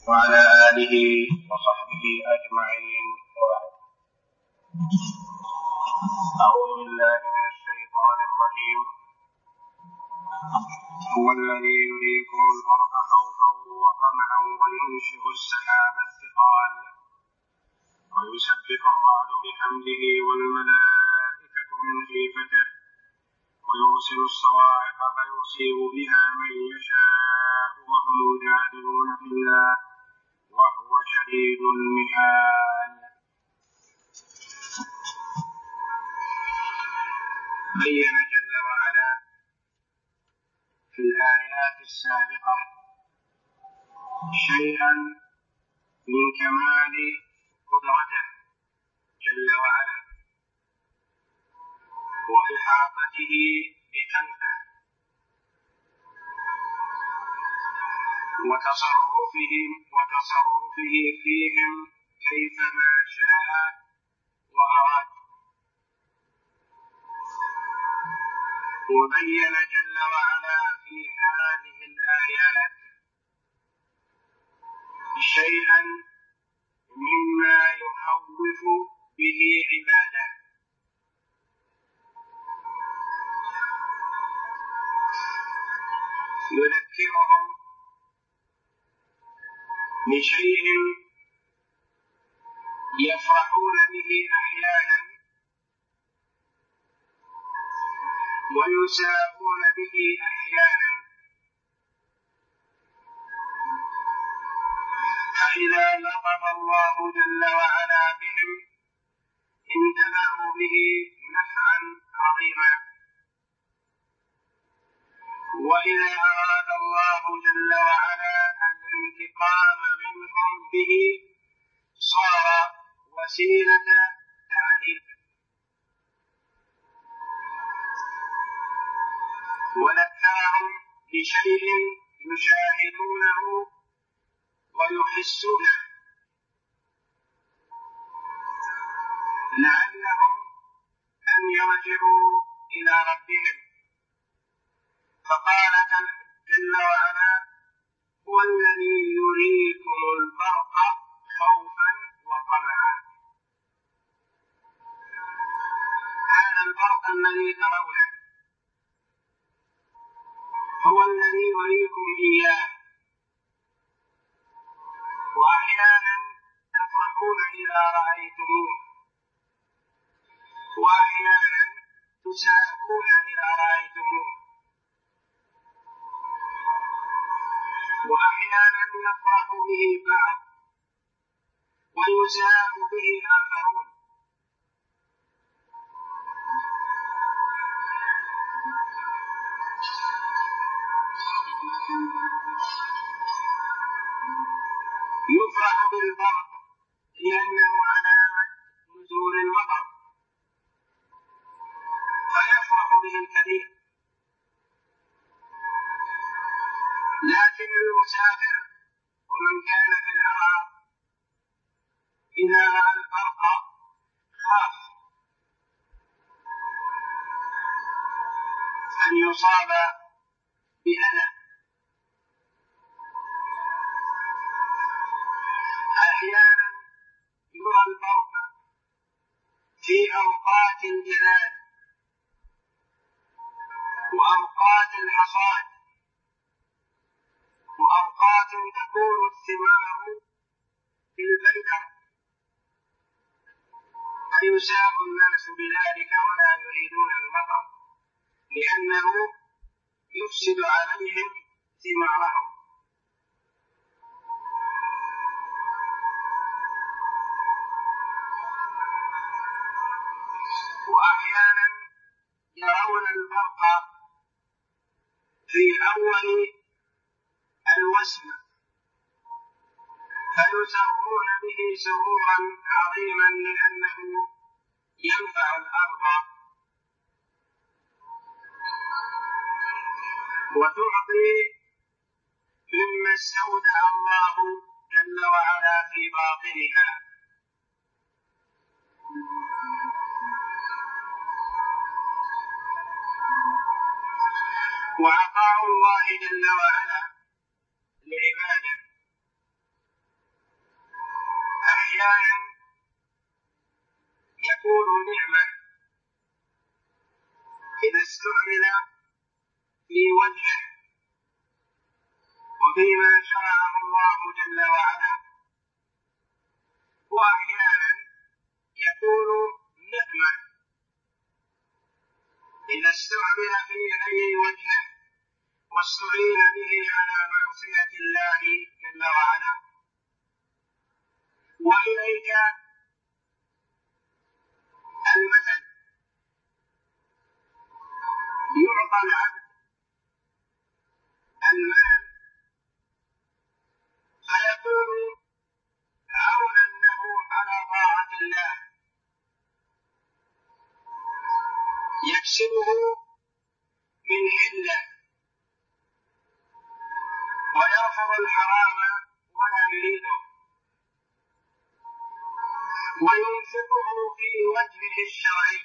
وعلى آله وصحبه أجمعين، وبعد. أعوذ بالله من الشيطان الرجيم. هو الذي يريكم البرق خوفا وطمعا وينشئ السحاب الثقال ويسبح الرعد بحمده والملائكة من خيفته ويرسل الصواعق فيصيب بها من يشاء وهم يجادلون في الله وهو شديد المحال. بين جل وعلا في الآيات السابقة شيئا من كمال قدرته جل وعلا وإحاطته بخلقه وتصرفه فيهم كيفما شاء وأراد. وبين جل وعلا في هذه الآيات شيئا مما يخوف به عباده، يذكرهم بشيء يفرحون به أحيانا ويساءون به أحيانا، فإذا لطف الله جل وعلا بهم انتفعوا به نفعا عظيما، وإذا أراد الله جل وعلا الانتقام منهم به صار وسيلة تعذيب. وذكرهم بشيء يشاهدونه ويحسونه لعلهم أن يرجعوا إلى ربهم، فقال جل وعلا: هو الذي يريكم البرق خوفا وطمعا. هذا البرق الذي ترونه هو الذي يريكم إياه، وأحيانا تفرحون إذا رأيتموه، وأحيانا تساءون إذا رأيتموه، وأحيانا يفرح به بعض ويساء به آخرون. يفرح بالبرق لأنه علامة نزول المطر فيفرح به الكثير، لكن المسافر ومن كان في العراق إذا رأى البرق خاف أن يصاب بأذى. أحيانا يرى البرق في أوقات الجلال وأوقات الحصاد وأوقات تكون الثمار في البيدر، فيساء الناس بذلك ولا يريدون المطر لأنه يفسد عليهم ثمارهم. وأحيانا يرون البرق في أول الوسم فيسرون به سرورا عظيما لأنه ينفع الأرض وتعطي مما استودع الله جل وعلا في باطنها. وعطاء الله جل وعلا لعباده استعمل في وجهه وفيما شرعه الله جل وعلا، وأحيانا يكون نعمة إذا استعمل في غير وجهه واستعين به على معصية الله جل وعلا. وإليك المثل: يعطى العبد المال فيكون عونا له على طاعة الله، يكسبه من حله ويرفض الحرام ولا يريده، وينفقه في وجهه الشرعي،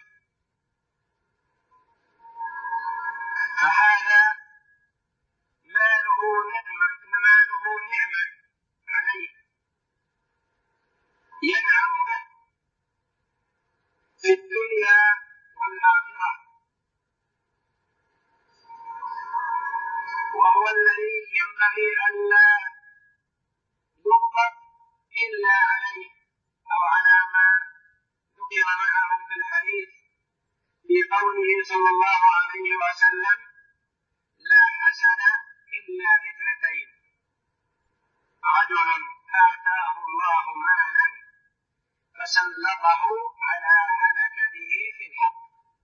فهذا ماله نعمة عليه ينعم به في الدنيا والآخرة، وهو الذي ينبغي أن لا يغضب إلا عليه أو على ما ذكر معه في الحديث في قوله صلى الله عليه وسلم: لا حسد إلا في اثنتين: رجل آتاه الله مالا فسلطه على هلكته في الحق،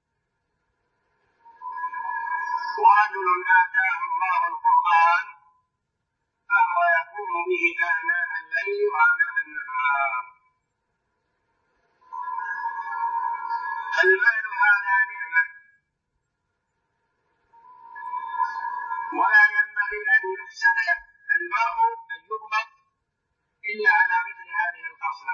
ورجل آتاه الله القرآن فهو يقوم به آناء الليل وآناء النهار. المال هذا نعمة، ولا ينبغي أن يفسد المرء أن يضبط إلا على مثل هذه الخصلة.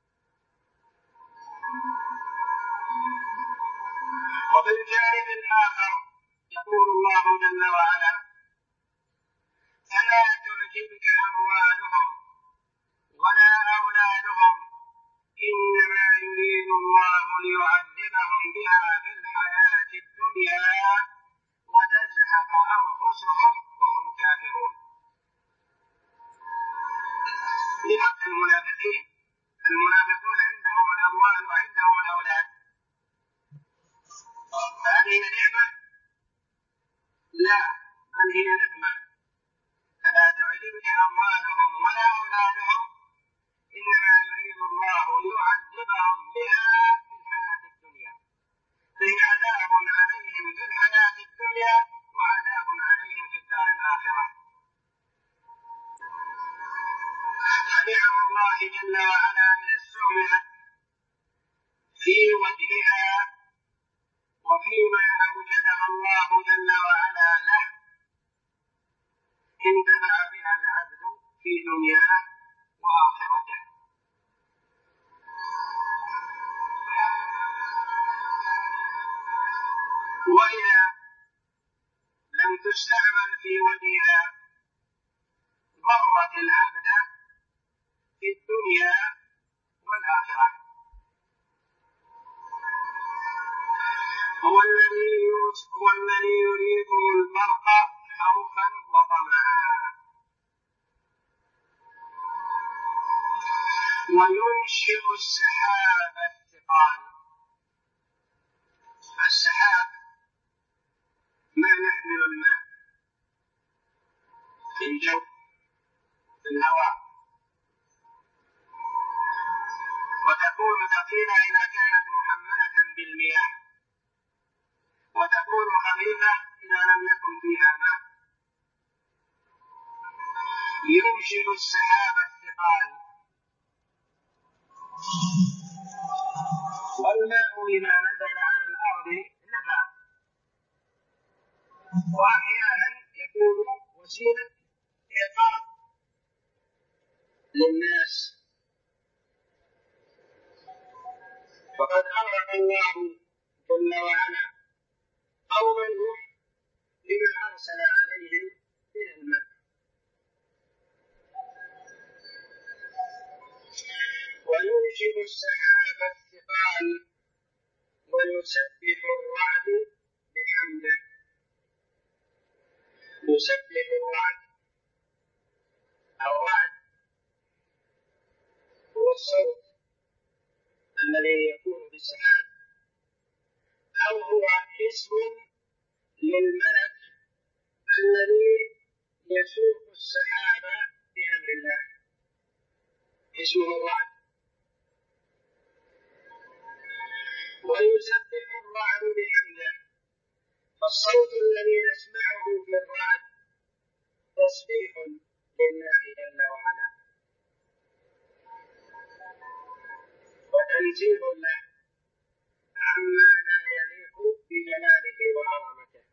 وفي الجانب الآخر يقول الله جل وعلا: فلا تعجبك أموالهم ولا أولادهم إنما يريد الله ليعذبهم بها في الحياة الدنيا وتزهق أنفسهم وهم كافرون. لحق المنافقون عندهم الأموال وعندهم الأولاد، هذه نعمة؟ لا، بل هي نقمة. فلا تعجبك أموالهم ولا أولادهم إنما يريد الله ليعذبهم بها في الحياة الدنيا، فهي عذاب عليهم في الحياة الدنيا وعذاب عليهم في الدار الآخرة. فنعم الله جل وعلا إذا استعملت في وجهها وفيما أوجدها الله جل وعلا له انتفع بها العبد في دنياه وآخرته. وإذا لم تستعمل في وجهها ضرت العبد في الدنيا والآخرة. هو الذي يريكم البرق خوفا وطمعا وينشئ السحاب الثقال. السحاب ما يحمل الماء في الجو في الهواء، وتكون ثقيلة إذا كانت محملة بالمياه، وتكون خفيفة إذا لم يكن فيها ماء. ينشئ السحاب الثقال. والماء إذا نزل على الأرض نفع، وأحيانا يكون وسيلة عقاب للناس. فقد أغرق الله جل وعلا قوم نوح بما أرسل عليهم من الماء. وينشئ السحاب الثقال ويسبح الرعد بحمده يسبح الرعد. الرعد هو الصوت الذي يكون في السحاب، أو هو اسم للملك الذي يسوق السحاب بأمر الله، اسمه الرعد. ويسبح الرعد بحمده، فالصوت الذي نسمعه في الرعد تسبيح لله جل وعلا وتنزيه له عما لا يليق بجلاله وعظمته.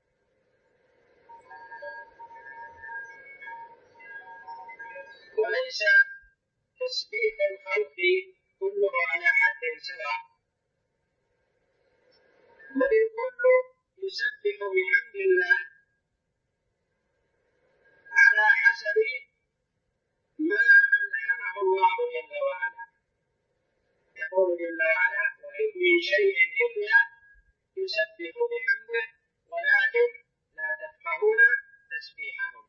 وليس تسبيح الخلق كله على حد سواء، بل الكل يسبح بحمد الله على حسب ما ألهمه الله جل وعلا. يقول جل وعلا: وإن من شيء إلا يسبح بحمده ولكن لا تفقهون تسبيحهم.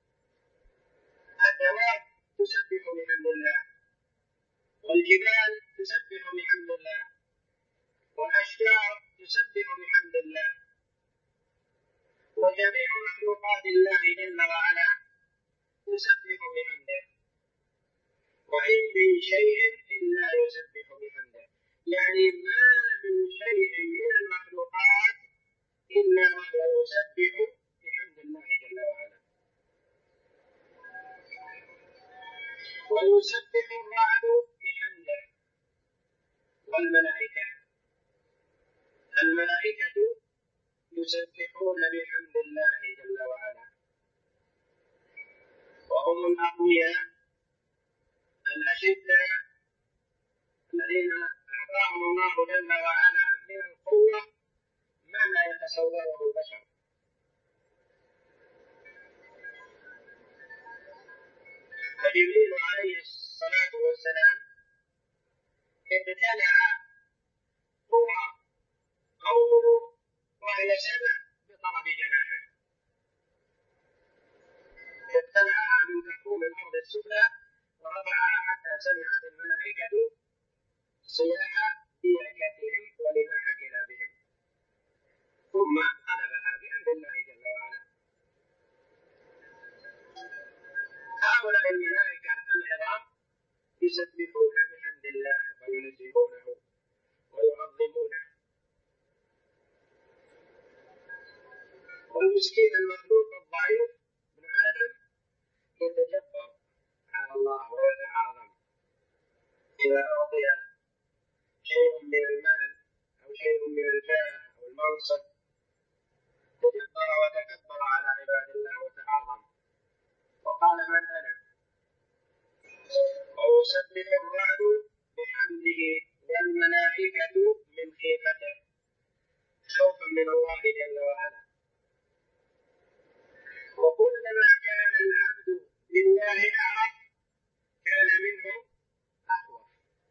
الدواب تسبح بحمد الله، والجبال تسبح بحمد الله، والأشجار تسبح بحمد الله، وجميع مخلوقات الله جل وعلا تسبح بحمده. وإن من شيء إلا يسبح بحمده، يعني ما من شيء من المخلوقات إلا وهو يسبح بحمد الله جل وعلا. ويسبح الرعد بحمده والملائكة. الملائكة يسبحون بحمد الله جل وعلا، وهم الأقوياء الأشداء الذين أعطاهم الله جل وعلا من القوة ما لا يتصوره البشر. فجبريل عليه الصلاة والسلام ابتلع قوى قومه وهي 7 بطرف جناحه، ابتلعها من تحكم الأرض السفلى ورفعها حتى سمعت الملائكة صياح ديكتهم ولماح كلابهم، ثم قلبها بأمر الله جل وعلا. هؤلاء الملائكة العظام يسبحون بحمد الله وينزهونه ويعظمونه. والمسكين المخلوق الضعيف ابن آدم يتجبر على الله ويتعاظم إذا أعطي شيء من المال أو شيء من الجاه أو المنصب، تجبر وتكبر على عباد الله وتعاظم وقال: من أنا؟ ويسبح الرعد بحمده والملائكة من خيفته خوفا من الله جل وعلا. وكلما كان العبد لله أعرف كان منه أخوف.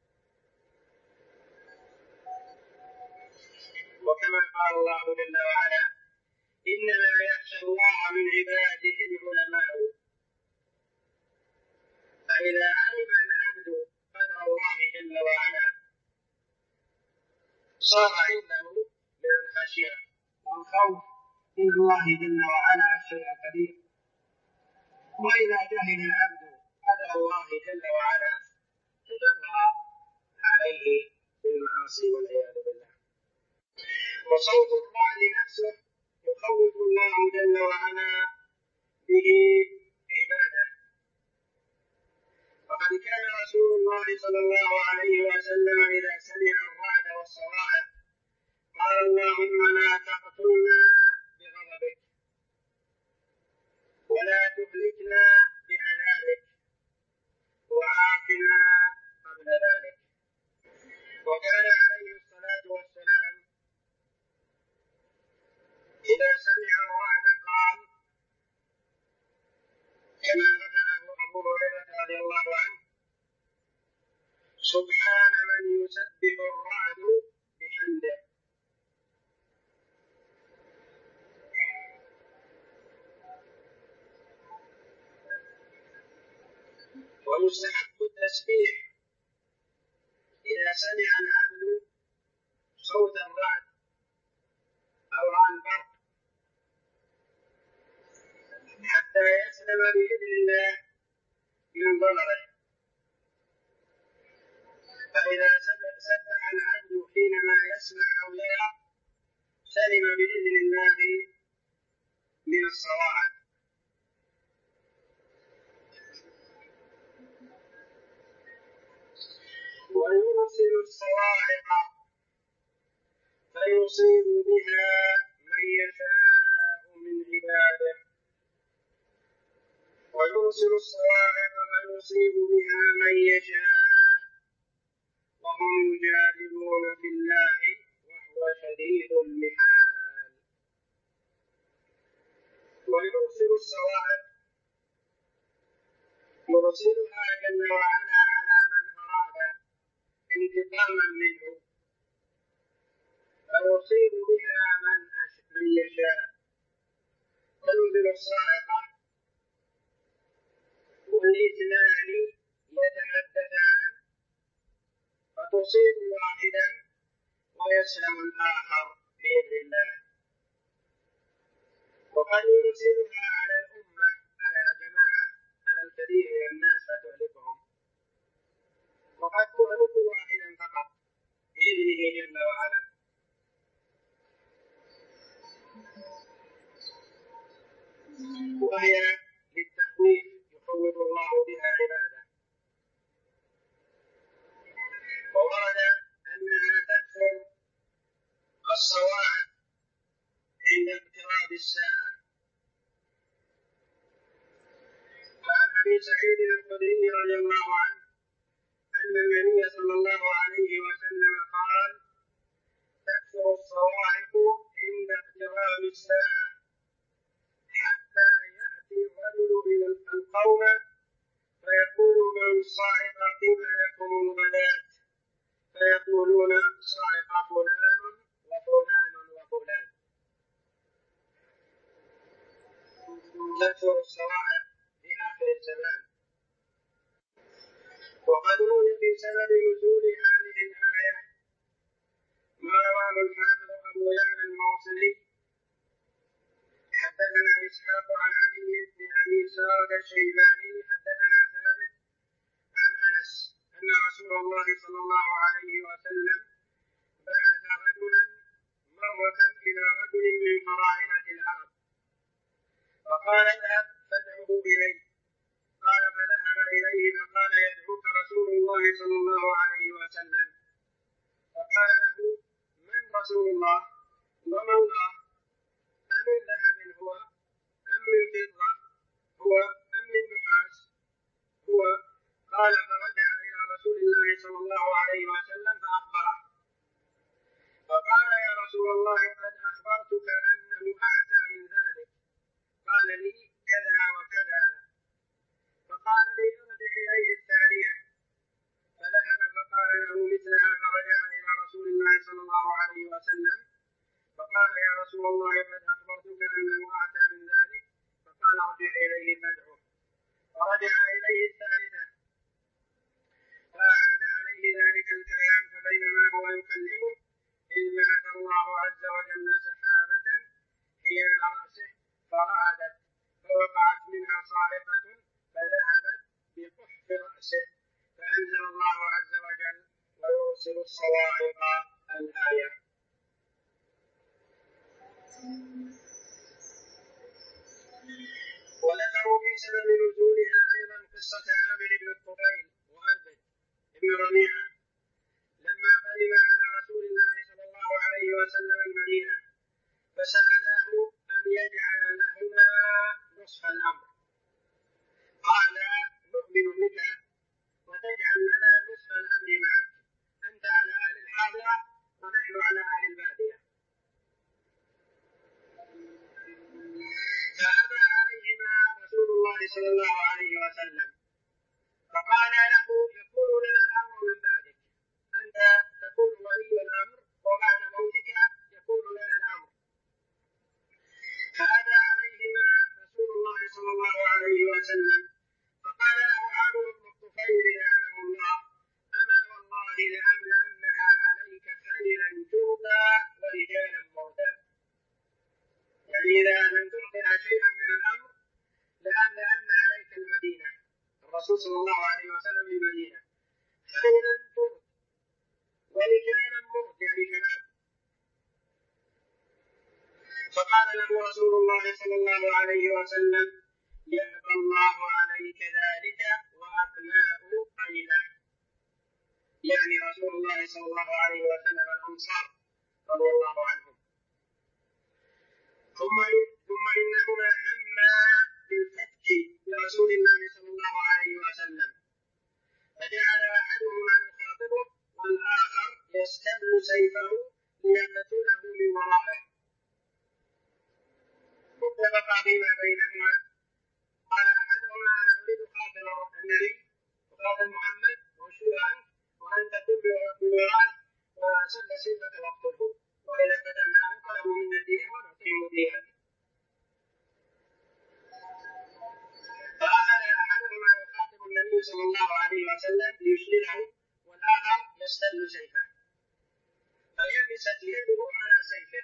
وكما قال الله جل وعلا: إنما يخشى الله من عباده العلماء. فإذا علم العبد قدر الله جل وعلا صار عنده من الخشية والخوف من الله جل وعلا الشيء الكبير. وإذا جهل العبد قدر الله جل وعلا تجرأ عليه بالمعاصي والعياذ بالله. وصوت الرعد نفسه يخوف الله جل وعلا به عباده. وقد كان رسول الله صلى الله عليه وسلم إذا سمع الرعد والصواعق قال: اللهم لا تقتلنا بغضبك ولا تهلكنا بعذابك وعافنا قبل ذلك. وكان عليه الصلاة والسلام إذا سمع الرعد قال كما رفعه أبو هريرة رضي الله عنه: سبحان من يسبح الرعد بحمده. ويستحب التسبيح إذا سمع العبد صوت الرعد أو البرق حتى يسلم بإذن الله من ضرره. فإذا سبح العبد حينما يسمع أو يرى سلم بإذن الله من الصواعق. ويرسل الصواعق فيصيب بها من يشاء من عباده. ويرسل الصواعق فيصيب بها من يشاء وهم يجادلون في الله وهو شديد المحال. ويرسل الصواعق يرسلها جل وعلا على من أراد انتقاما منه فيصيب بها من يشاء. تنزل الصاعقة والاثنان يتحدثان فتصيب واحدا ويسلم الآخر بإذن الله. وقد يرسلها على الأمة على جماعة على الكثير من الناس فتهلكهم، وقد تهلك واحدا فقط بإذنه جل وعلا. وهي للتخويف يخوف الله بها عباده. وورد أنها تكثر الصواعق عند اقتراب الساعة. وعن أبي سعيد الخدري رضي الله عنه أن النبي صلى الله عليه وسلم قال: تكثر الصواعق عند اقتراب الساعة حتى يأتي الرجل إلى القوم فيقول: من صعق قبلكم الغداة؟ فيقولون: صعق فلان وفلان وفلان. تكثر الصواعق في آخر الزمان. وقد روي في سبب نزول هذه الآية ما رواه الحافظ أبو يعلى الموصلي: حدثنا إسحاق عن علي بن أبي سارة الشيباني حدثنا ثابت عن أنس أن رسول الله صلى الله عليه وسلم بعث رجلا مرة إلى رجل من فراعنة العرب فقال: اذهب فادعه إلي. قال: فذهب إليه فقال: يدعوك رسول الله صلى الله عليه وسلم. فقال له: من رسول الله وما الله؟ أمن ذهب هو أم من فضة هو أم من نحاس هو؟ قال: فرجع إلى رسول الله صلى الله عليه وسلم فأخبره. فقال: يا رسول الله قد أخبرتك أنه أعتى من ذلك. قال لي: كذا وكذا. فقال لي: ارجع إليه الثانية. فذهب فقال له مثلها فرجع إلى رسول الله صلى الله عليه وسلم فقال: يا رسول الله قد أخبرتك أنه أعتى من ذلك. فقال: ارجع إليه فادعه. فرجع إليه الثالثة فأعاد عليه ذلك الكلام. فبينما هو يكلمه إذ بعث الله عز وجل سحابة حيال رأسه فرعدت فوقعت منها صاعقة فذهبت بقحف رأسه. فأنزل الله عز وجل: ويرسل الصواعق الآية. وذكروا في سبب نزولها أيضا قصة عامر بن الطفيل وأربد بن ربيعة لما قدم على رسول الله صلى الله عليه وسلم المدينة فسأله أن يجعل لهما نصف الأمر. قال: نؤمن بك وتجعل لنا نصف الأمر معك، أنت على أهل الحاضرة ونحن على أهل البادية. فأبى عليهما رسول الله صلى الله عليه وسلم فقال له: يكون لنا الأمر من بعدك، أنت تكون ولي الأمر وبعد موتك يكون لنا الأمر. فأبى عليهما رسول الله صلى الله عليه وسلم فقال له عامر بن صلى الله عليه وسلم بالمدينة خيلا فرد ورجالا مرد يعني شباب. فقال له رسول الله صلى الله عليه وسلم يأبى الله عليك ذلك وأبناء قيله، يعني رسول الله صلى الله عليه وسلم الأنصار رضي الله عنهم. ثم إنهما هما بالفتك لرسول الله صلى الله عليه وسلم، فجعل أحدهما يخاطبه والآخر يستل سيفه ليقتله من ورائه. اتفق فيما بينهما، قال أحدهما أنا أريد قاتل النبي وقاتل محمد وأشهد عنك وأنت كن بورائه وسد سيفك واقتله، وإذا فتناه طلبوا منا الدين ونعطيهم الدين. فأخذ أحدهما يخاطب النبي صلى الله عليه وسلم ليشغله والآخر يستل سيفه، فيبست يده على سيفه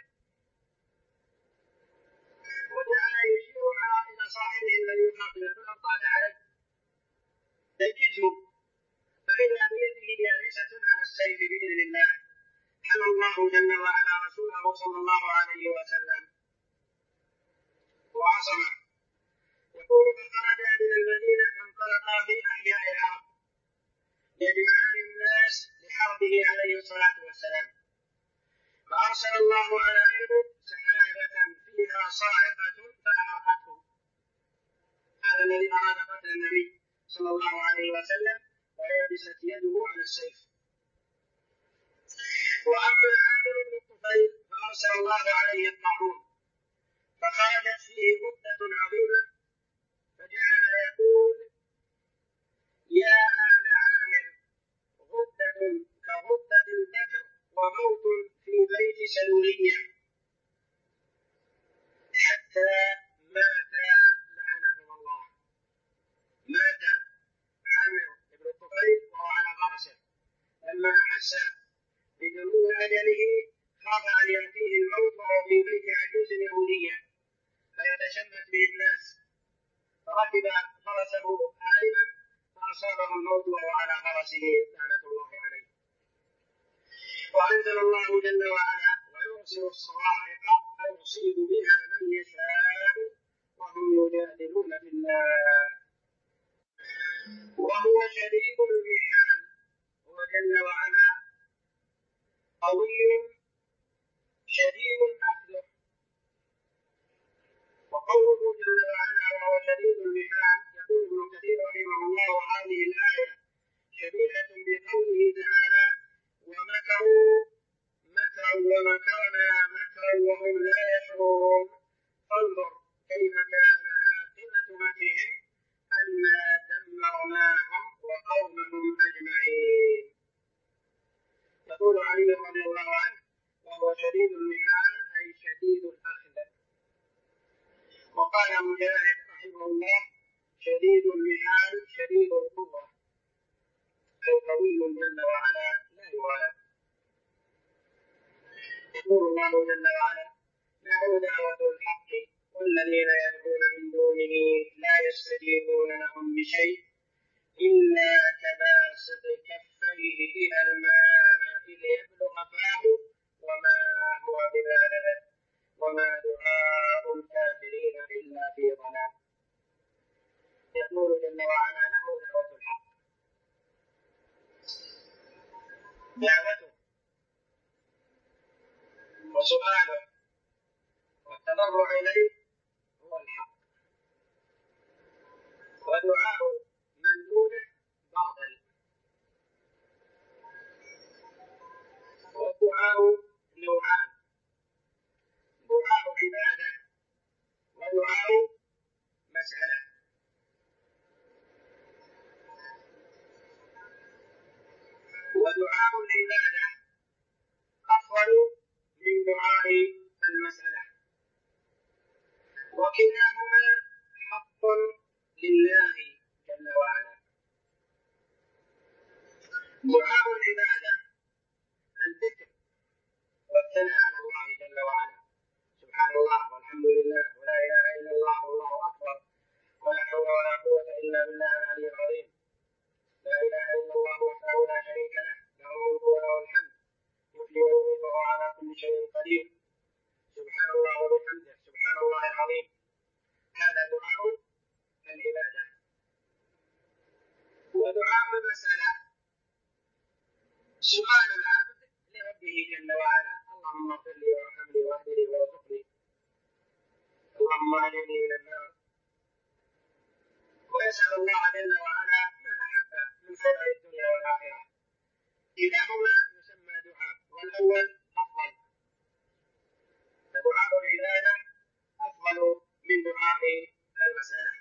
وجعل يشير إلى صاحبه الذي يخاطبه قل أبطأت عليه تجزه، فإذا بيده يابسة على السيف بإذن الله. حمى الله جل وعلا رسوله صلى الله عليه وسلم وعصمه. يقول فخرج من المدينة فانطلقا في أحياء العرب يجمعان الناس لحربه عليه الصلاة والسلام، فأرسل الله عليهم سحابة فيها صاعقة فأحرقته. هذا الذي أراد قتل النبي صلى الله عليه وسلم ويبست يده على السيف. وأما عامر بن الطفيل فأرسل الله عليه الطاعون فخرجت فيه غدة عظيمة، فجعل يقول يا آل عامر غدة كغدة البكر وموت في بيت سلولية، حتى مات لعنهم الله. مات عامر بن الطفيل وهو على فرسه، لما أحس بدنو أجله خاف أن يأتيه الموت وهو في بيت عجوز يهودية فيتشمت به الناس، فركب فرسه هاربا فأصابه الموت وهو على فرسه لعنة الله عليه. وأنزل الله جل وعلا ويرسل الصواعق فيصيب بها من يشاء وهم يجادلون في الله وهو شديد المحال. هو جل وعلا قوي شديد أخذه. وقوله جل وعلا وهو شديد المحال، يقول ابن كثير رحمه الله هذه الآية شبيهة بقوله تعالى ومكروا مكرا ومكرنا مكرا وهم لا يشعرون، فانظر كيف كان عاقبة مكرهم أنا دمرناهم وقومهم أجمعين. يقول علي رضي الله عنه وهو شديد المحال أي شديد الأخذ. وقال مجاهد رحمه الله شديد المحال شديد القوة أي قوي جل وعلا لا يوالى. يقول الله جل وعلا له دعوة الحق والذين يدعون من دونه لا يستجيبون لهم بشيء إلا كباسط كفيه إلى الماء ليبلغ فاه وما هو ببالغه وما دعاء الكافرين إلا في ضلال. يقول جل وعلا له دعوة الحق، دعوته وسؤاله والتضرع إليه هو الحق، ودعاء من دونه باطل. والدعاء نوعان، دعاء عبادة ودعاء مسألة. ودعاء العبادة أفضل من دعاء المسألة، وكلاهما حق لله جل وعلا. دعاء العبادة الذكر والثناء على الله جل وعلا، سبحان الله والحمد لله ولا إله إلا الله والله أكبر ولا حول ولا قوة إلا بالله العلي العظيم. دعاء المسألة سؤال العبد لربه جل وعلا: اللهم اغفر لي وارحمني واهدني وارزقني، اللهم اجرني من النار. ويسأل الله جل وعلا ما أحب من خير الدنيا والآخرة. كلاهما يسمى دعاء، والأول أفضل، فدعاء العبادة أفضل من دعاء المسألة.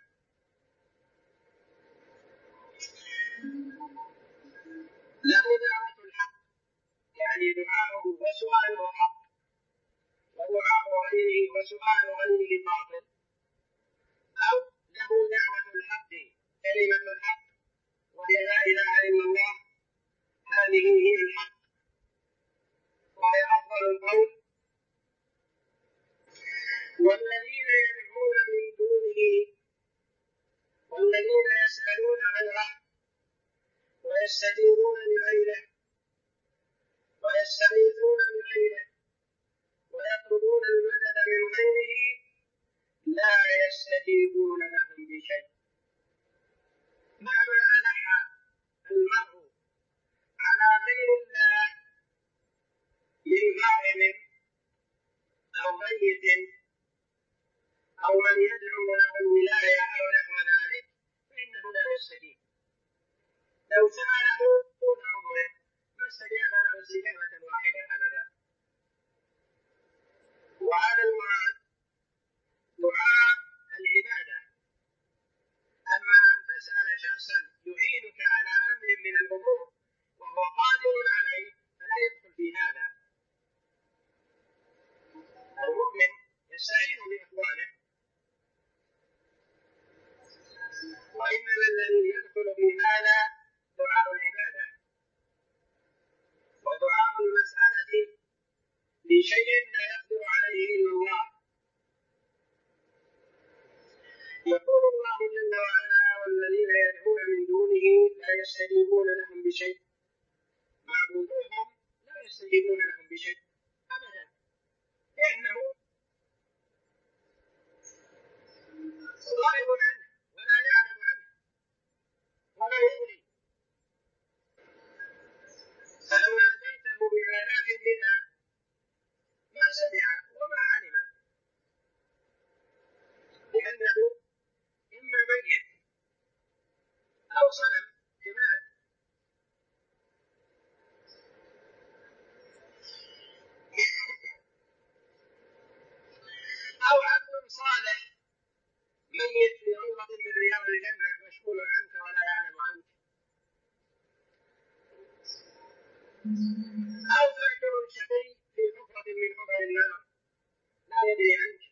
له دعوة الحق، يعني دعاءه وسؤاله حق، ودعاء غيره وسؤال غيره باطل. أو له دعوة الحق، كلمة الحق وهي لا إله إلا الله، هذه هي الحق وهي أفضل القول. والذين يدعون من دونه، والذين يسألون غيره ويستجيبون لغيره ويستغيثون بغيره ويطلبون المدد من غيره لا يستجيبون لهم بشيء. مهما ألح المرء على غير الله من غائب أو ميت أو من يدعو له الولاية أو نحو ذلك فإنه لا يستجيب. لو سأله طول عمره ما استجاب له استجابة واحدة أبدا. وهذا المراد دعاء العبادة. أما أن تسأل شخصا يعينك على أمر من الأمور وهو قادر عليه فلا يدخل في هذا. المؤمن يستعين بإخوانه، وإنما الذي يدخل في هذا دعاء العبادة ودعاء المسألة لشيء لا يقدر عليه إلا الله. يقول الله جل وعلا: والذين يدعون من دونه لا يستجيبون لهم بشيء. معبودوهم لا يستجيبون لهم بشيء أبدا، لأنه غائب عنه ولا يعلم عنه ولا يدري. فلو ناديته بآلاف الندى ما سمع وما علم، لأنه إما ميت أو صنم جماد. أو عبد صالح ميت في روضة من رياض الجنة مشغول عنك ولا يعلم عنك. أو فاجر شقي في حفرة من حفر النار لا يدري عنك.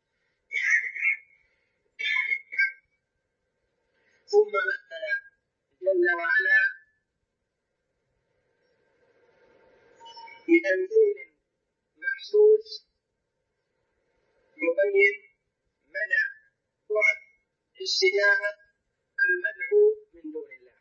ثم مثل جل وعلا بتمثيل محسوس يبين مدى بعد استجابة المدعو من دون الله.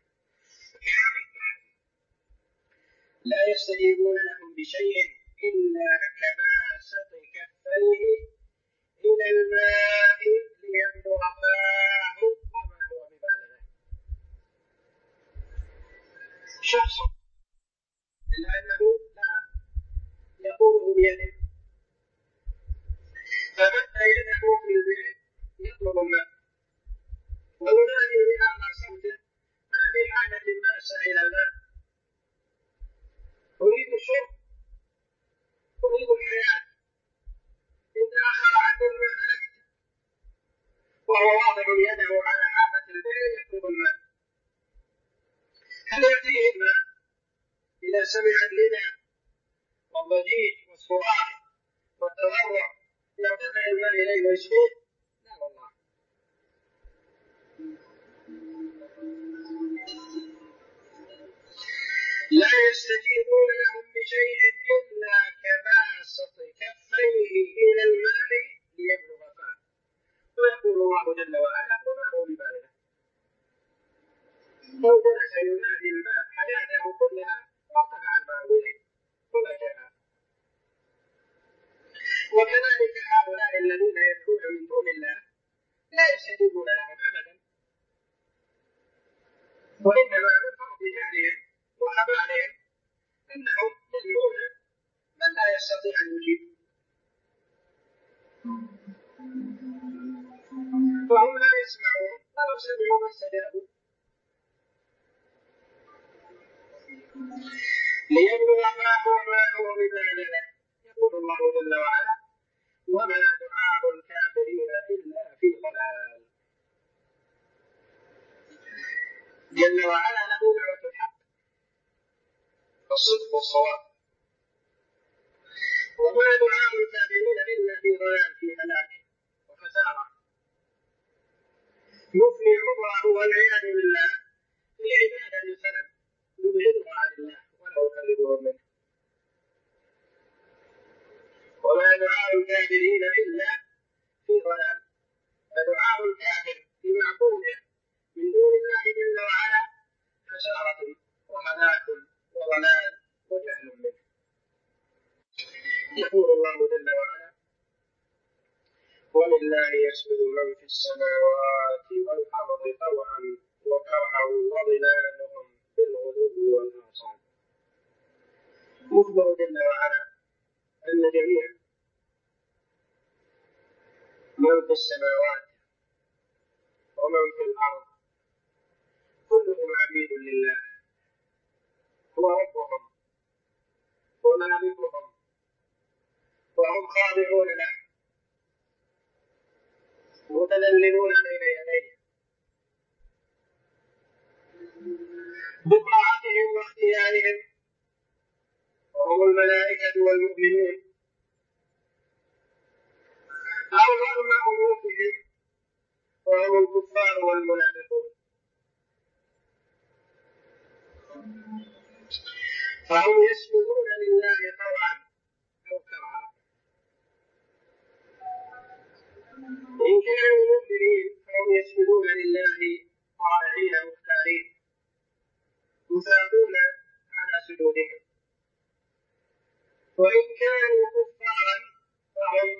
لا يستجيبون لهم بشيء إلا كباسط كفيه إلى الماء ليبلغ فاه وما هو ببالغه. شخص إلا أنه لا يقوله بيده، فمد يده في البيت يطلب الماء وينادي بأعلى صوته: أنا في حاجة ماسة إلى الماء، أريد الشرب، أريد الحياة، إن تأخر عني الماء هلكت. وهو واضع يده على حافة البئر يطلب الماء. هل يأتيه الماء إذا سمع الندى والضجيج والصراخ والتضرع يرتفع الماء إليه ويسقيه؟ لا والله. لا يستجيبون لهم بشيء إلا كباسط كفيه إلى الماء ليبلغ فاه. ويقول الله جل وعلا: وما هو ببالغه. لو جلس ينادي الماء حياته كلها وارتفع الماء إليه وما جاء. وكذلك هؤلاء الذين يدعون من دون الله لا يستجيبون لهم أبدا. وإنما من فرض جهلهم وخبالهم أنهم يدعون من لا يستطيع أن يجيب، فهم لا يسمعون ولو سمعوا ما استجابوا. ليبلغ ما هو بذلك. يقول الله جل وعلا: وما دعاء الكافرين إلا في ضلال. جل وعلا له دعوة الحق والصدق والصواب، وما دعاء الكافرين إلا في ضلال، في هلاك وخسارة يفلح الله والعياذ بالله في عبادة السلف يبعدها عن الله ولا يقربهم منه. وما دعاء الكافرين إلا في ضلال، فدعاء الكافر بمعبوده من دون الله جل وعلا خسارة وهلاك وضلال وجهل منه. يقول الله جل وعلا: ولله يسجد من في السماوات والأرض طوعا وكرها وظلالهم بالغدو والآصال. يخبر جل وعلا أن جميع من في السماوات ومن في الأرض كلهم عبيد لله، هو ربهم ومالكهم، وهم خاضعون له متذللون بين يديه بطاعتهم واختيارهم، وهم الملائكة والمؤمنون، أو رغم أنوفهم وهم الكفار والمنافقون. فهم يسجدون لله طوعا أو كرها. إن كانوا مؤمنين فهم يسجدون لله طائعين مختارين يثابون على سجودهم، وإن كانوا كفارا فهم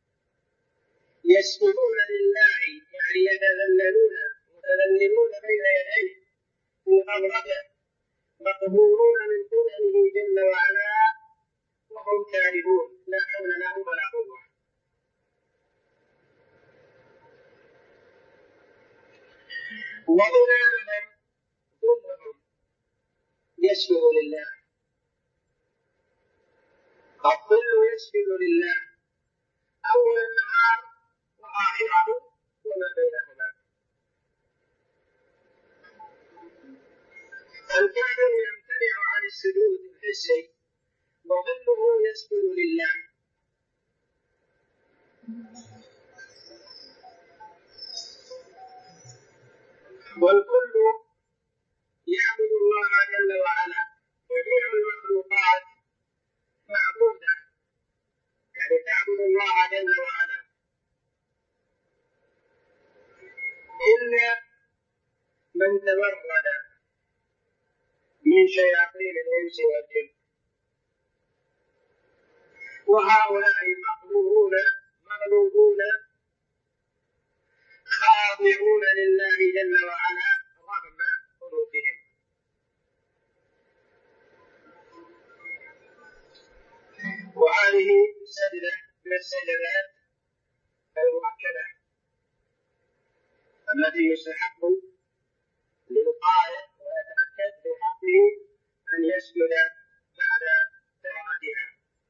يسجدون لله، يعني يتذللون متذللون بين يديه في قدرته، مقهورون من قدره جل وعلا، وهم كارهون لا حول لهم ولا قوة. وظلالهم ظلهم يسجد لله، الظل يسجد لله أول النهار وآخره وما بينهما. الكافر يمتنع عن السجود الحسي وظله يسجد لله. والكل يعبد الله جل وعلا، جميع المخلوقات معبودة، يعني تعبد الله جل وعلا، إلا من تمرد من شياطين الإنس والجن، وهؤلاء مقهورون مغلوبون خاضعون لله جل وعلا رغم أنوفهم. وهذه سجدة من السجدات المؤكدة التي يستحق للقارئ ويتأكد بحقه أن يسجد بعد قراءتها.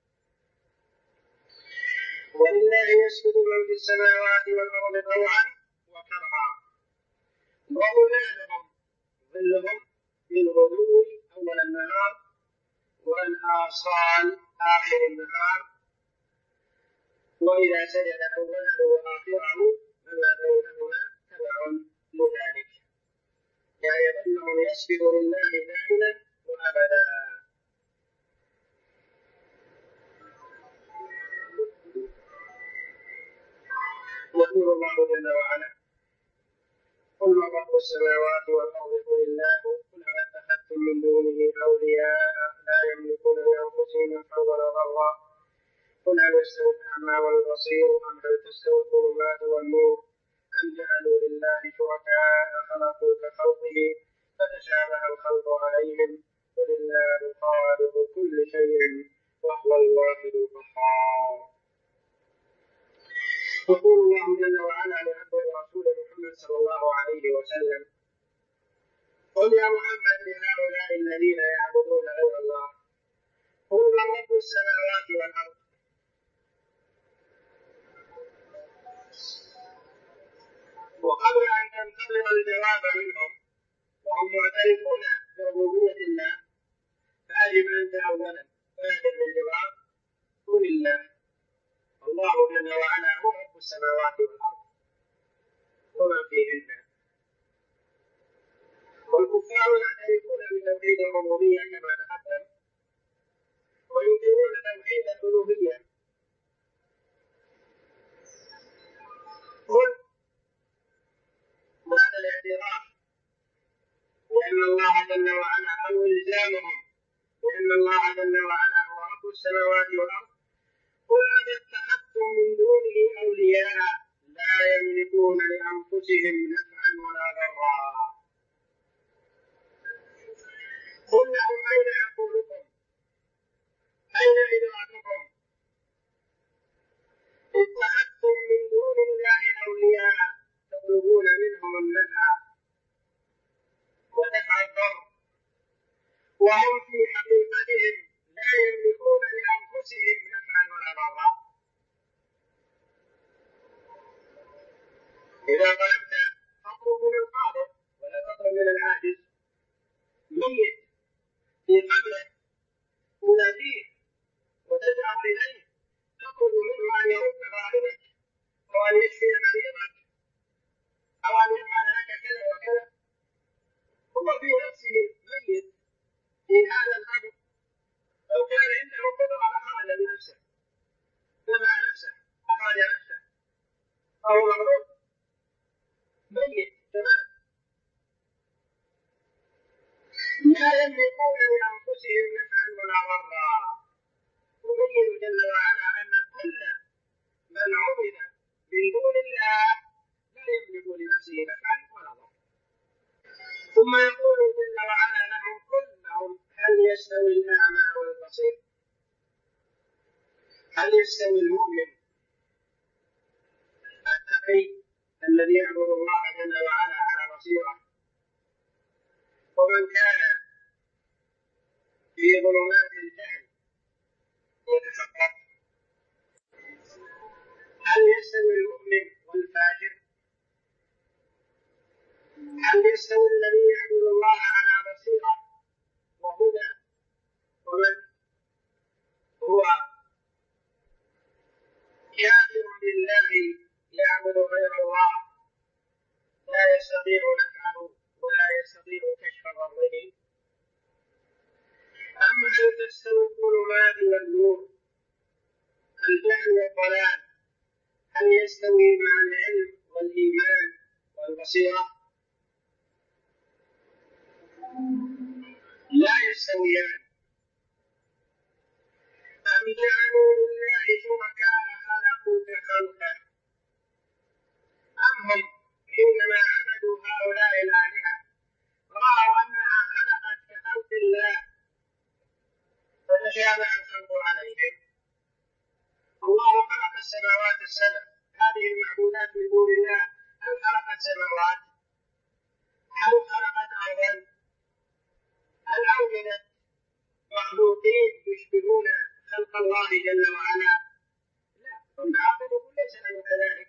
ولله يسجد من في السماوات والأرض طوعا وكرها، وظلالهم ظلهم بالغدو أول النهار والآصال آخر النهار، وإذا سجد أوله وآخره فما بينهما تبع لذلك، يعني أنهم يسجد لله دائما وأبدا. يقول الله جل وعلا: قل من رب السماوات والأرض قل الله قل هل اتخذتم من دونه أولياء لا يملكون لأنفسهم نفعا ولا ضرا قل هل يستوي الأعمى والبصير أم هل تستوي الظلمات والنور أم جعلوا لله شركاء خلقوا كخلقه فتشابه الخلق عليهم قل الله خالق كل شيء وهو الواحد القهار. يقول الله جل وعلا لعبده ورسوله محمد صلى الله عليه وسلم قل يا محمد لهؤلاء الذين يعبدون غير الله قل من رب السماوات والأرض. وقبل أن تنتظر الجواب منهم وهم معترفون بربوبية الله فيجب أنت أولا بادر بالجواب قل الله جل وعلا هو رب السماوات والأرض ومن فيهن. والكفار يعترفون بتوحيد الربوبية كما تقدم وينكرون توحيد الألوهية. قل بعد الاعتراف بأن الله جل وعلا أو إلزامهم بأن الله جل وعلا هو رب السماوات والأرض قل اتخذتم من دونه أولياء لا يملكون لأنفسهم نفعا ولا ضرا. قل لهم أين عقولكم أين إدراككم اتخذتم من دون الله أولياء تطلبون منهم النفع ودفع الضر وهم في حقيقتهم لا يملكون لأنفسهم نفعا ولا ضرا. إذا طلبت فاطلب من القادر ولا تطلب من العاجز. ميت في قبره تناديه وتدعو إليه تطلب منه أن يرد غائبك أو أن يشفي مريضك أو أن يفعل لك كذا وكذا. هو في نفسه ميت في هذا الأمر لو كان عنده قدرة لخرج بنفسه تبع نفسه أخرج نفسه أو مغلوب ميت تمام لا يملكون لأنفسهم نفعا ولا ضرا. يبين جل وعلا أن كل من عبد من دون الله لا يملك لنفسه نفعا ولا ضرا. ثم يقول جل وعلا لهم قل لهم هل يستوي الأعمى والبصير هل يستوي المؤمن التقي الذي يعبد الله جل وعلا على بصيرة ومن كان في ظلمات الجهل يتفكر؟ هل يستوي المؤمن والفاجر؟ هل يستوي الذي يعبد الله على بصيرة وهدى ومن هو كافر بالله يعبد غير الله لا يستطيع نفعه ولا يستطيع كشف ضره؟ أم هل تستوي الظلمات والنور الجهل والضلال هل يستوي مع العلم والإيمان والبصيرة؟ لا يستويان. أم جعلوا لله شركاء خلقوا كخلقه أم هم حينما عبدوا هؤلاء الآلهة رأوا أنها خلقت كخلق الله فتشابه الخلق عليهم؟ الله خلق السماوات السبع هذه المعبودات من دون الله هل خلقت سماوات؟ هل خلقت أرضا؟ هل أوجدت مخلوقين يشبهون خلق الله جل وعلا؟ لا. ثم عقلوا ليس له كذلك.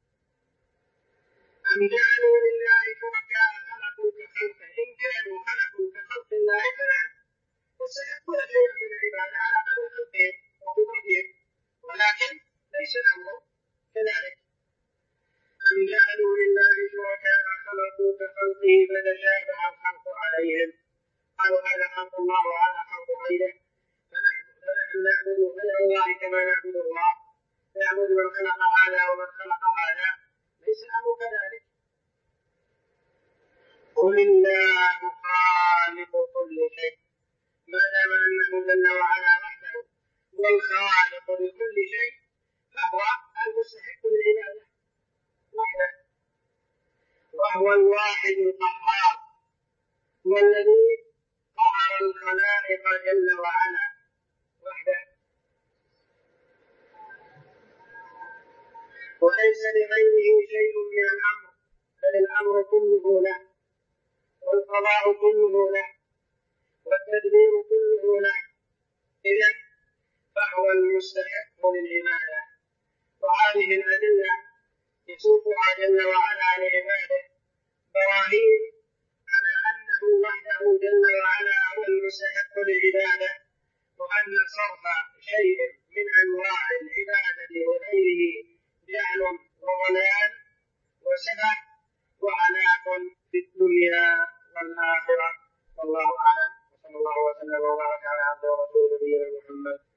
أم جعلوا لله شركاء خلقوا كخلقه إن كانوا خلقوا كخلق الله فلا يستحقون شيئا من العبادة على قدر خلقهم وقدرتهم ولكن ليس الأمر كذلك. أم جعلوا لله شركاء خلقوا كخلقه فتشابه الخلق عليهم قالوا هذا خلق الله وهذا خلق غيره فنحن نعبد غير الله كما نعبد الله نعبد من خلق هذا ومن خلق هذا ليس الأمر كذلك. قل الله خالق كل شيء ما دام أنه جل وعلا وحده هو الخالق لكل شيء فهو المستحق للعبادة وحده وهو الواحد القهار هو الذي قهر الخلائق جل وعلا وحده، وليس لغيره شيء من الأمر، بل الأمر كله له، والقضاء كله له، والتدبير كله له. إذن فهو المستحق للعبادة. وهذه الأدلة يسوقها جل وعلا لعباده براهين على أنه وحده جل وعلا هو المستحق للعبادة، وأن صرف شيء من أنواع العبادة لغيره جهل وضلال وسفه وهلاك في الدنيا والآخرة. والله أعلم، وصلى الله وسلم وبارك على عبده ورسوله نبينا محمد.